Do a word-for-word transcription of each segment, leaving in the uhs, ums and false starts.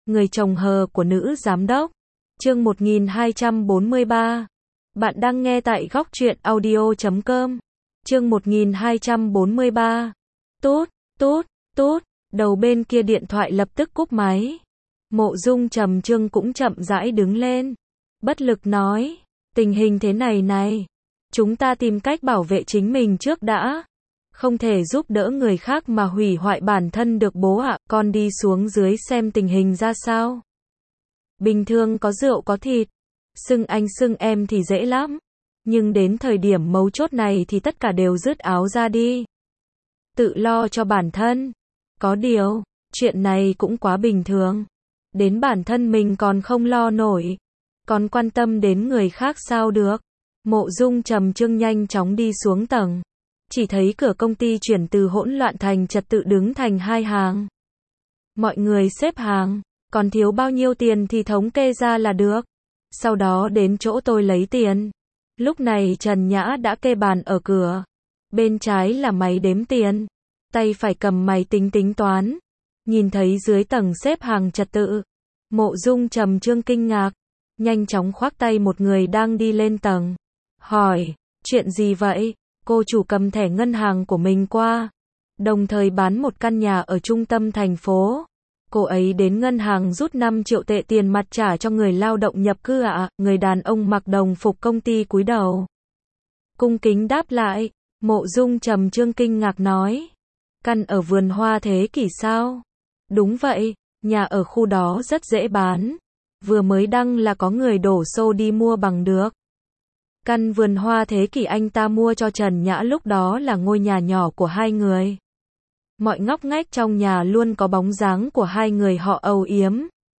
Người chồng hờ của nữ giám đốc. Chương một nghìn hai trăm bốn mươi ba. Bạn đang nghe tại góc truyện audio chấm com. Chương một nghìn hai trăm bốn mươi ba. Tốt, tốt, tốt. Đầu bên kia điện thoại lập tức cúp máy. Mộ Dung Trầm Trương cũng chậm rãi đứng lên. Bất lực nói, tình hình thế này này, chúng ta tìm cách bảo vệ chính mình trước đã. Không thể giúp đỡ người khác mà hủy hoại bản thân được bố ạ, con đi xuống dưới xem tình hình ra sao. Bình thường có rượu có thịt, xưng anh xưng em thì dễ lắm. Nhưng đến thời điểm mấu chốt này thì tất cả đều dứt áo ra đi. Tự lo cho bản thân. Có điều, chuyện này cũng quá bình thường. Đến bản thân mình còn không lo nổi. Còn quan tâm đến người khác sao được. Mộ Dung Trầm Trương nhanh chóng đi xuống tầng. Chỉ thấy cửa công ty chuyển từ hỗn loạn thành trật tự đứng thành hai hàng. Mọi người xếp hàng, còn thiếu bao nhiêu tiền thì thống kê ra là được. Sau đó đến chỗ tôi lấy tiền. Lúc này Trần Nhã đã kê bàn ở cửa. Bên trái là máy đếm tiền. Tay phải cầm máy tính tính toán. Nhìn thấy dưới tầng xếp hàng trật tự. Mộ Dung Trầm Trương kinh ngạc. Nhanh chóng khoác tay một người đang đi lên tầng. Hỏi, chuyện gì vậy? Cô chủ cầm thẻ ngân hàng của mình qua. Đồng thời bán một căn nhà ở trung tâm thành phố. Cô ấy đến ngân hàng rút năm triệu tệ tiền mặt trả cho người lao động nhập cư ạ. À. Người đàn ông mặc đồng phục công ty cúi đầu. Cung kính đáp lại. Mộ Dung Trầm Trương kinh ngạc nói. Căn ở vườn hoa thế kỷ sao? Đúng vậy, nhà ở khu đó rất dễ bán. Vừa mới đăng là có người đổ xô đi mua bằng được. Căn vườn hoa thế kỷ anh ta mua cho Trần Nhã lúc đó là ngôi nhà nhỏ của hai người. Mọi ngóc ngách trong nhà luôn có bóng dáng của hai người họ âu yếm.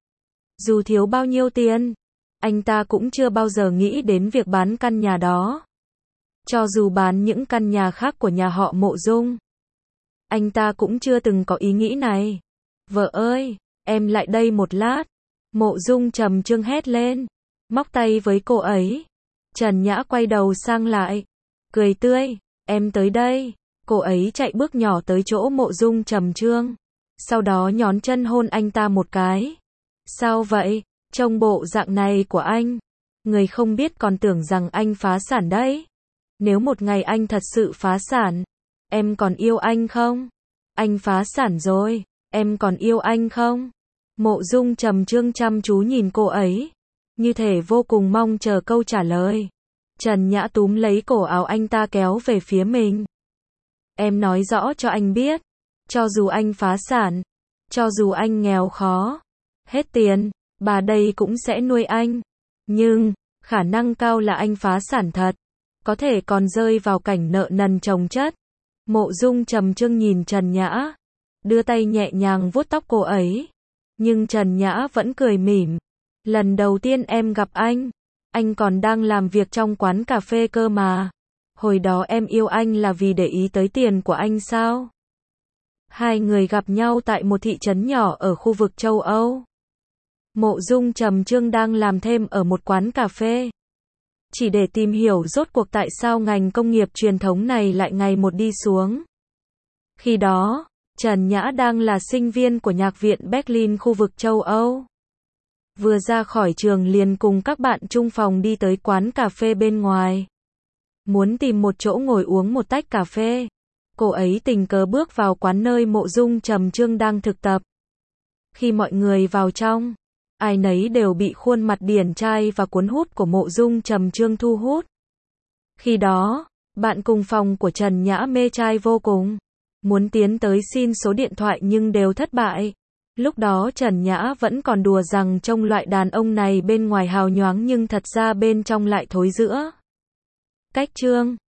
Dù thiếu bao nhiêu tiền, anh ta cũng chưa bao giờ nghĩ đến việc bán căn nhà đó. Cho dù bán những căn nhà khác của nhà họ Mộ Dung, anh ta cũng chưa từng có ý nghĩ này. Vợ ơi, em lại đây một lát. Mộ Dung Trầm Trương hét lên, móc tay với cô ấy. Trần Nhã quay đầu sang lại, cười tươi, em tới đây. Cô ấy chạy bước nhỏ tới chỗ Mộ Dung Trầm Trương, sau đó nhón chân hôn anh ta một cái. Sao vậy? Trông bộ dạng này của anh, người không biết còn tưởng rằng anh phá sản đấy. Nếu một ngày anh thật sự phá sản, em còn yêu anh không? Anh phá sản rồi, em còn yêu anh không? Mộ Dung Trầm Trương chăm chú nhìn cô ấy, như thể vô cùng mong chờ câu trả lời. Trần Nhã túm lấy cổ áo anh ta kéo về phía mình. Em nói rõ cho anh biết, cho dù anh phá sản, cho dù anh nghèo khó, hết tiền, bà đây cũng sẽ nuôi anh. Nhưng, khả năng cao là anh phá sản thật, có thể còn rơi vào cảnh nợ nần chồng chất. Mộ Dung Trầm Trương nhìn Trần Nhã, đưa tay nhẹ nhàng vuốt tóc cô ấy. Nhưng Trần Nhã vẫn cười mỉm. Lần đầu tiên em gặp anh, anh còn đang làm việc trong quán cà phê cơ mà. Hồi đó em yêu anh là vì để ý tới tiền của anh sao? Hai người gặp nhau tại một thị trấn nhỏ ở khu vực châu Âu. Mộ Dung Trầm Trương đang làm thêm ở một quán cà phê. Chỉ để tìm hiểu rốt cuộc tại sao ngành công nghiệp truyền thống này lại ngày một đi xuống. Khi đó, Trần Nhã đang là sinh viên của Nhạc viện Berlin khu vực châu Âu. Vừa ra khỏi trường liền cùng các bạn chung phòng đi tới quán cà phê bên ngoài. Muốn tìm một chỗ ngồi uống một tách cà phê. Cô ấy tình cờ bước vào quán nơi Mộ Dung Trầm Trương đang thực tập. Khi mọi người vào trong, ai nấy đều bị khuôn mặt điển trai và cuốn hút của Mộ Dung Trầm Trương thu hút. Khi đó, bạn cùng phòng của Trần Nhã mê trai vô cùng. Muốn tiến tới xin số điện thoại nhưng đều thất bại. Lúc đó Trần Nhã vẫn còn đùa rằng trông loại đàn ông này bên ngoài hào nhoáng nhưng thật ra bên trong lại thối rữa. Cách chương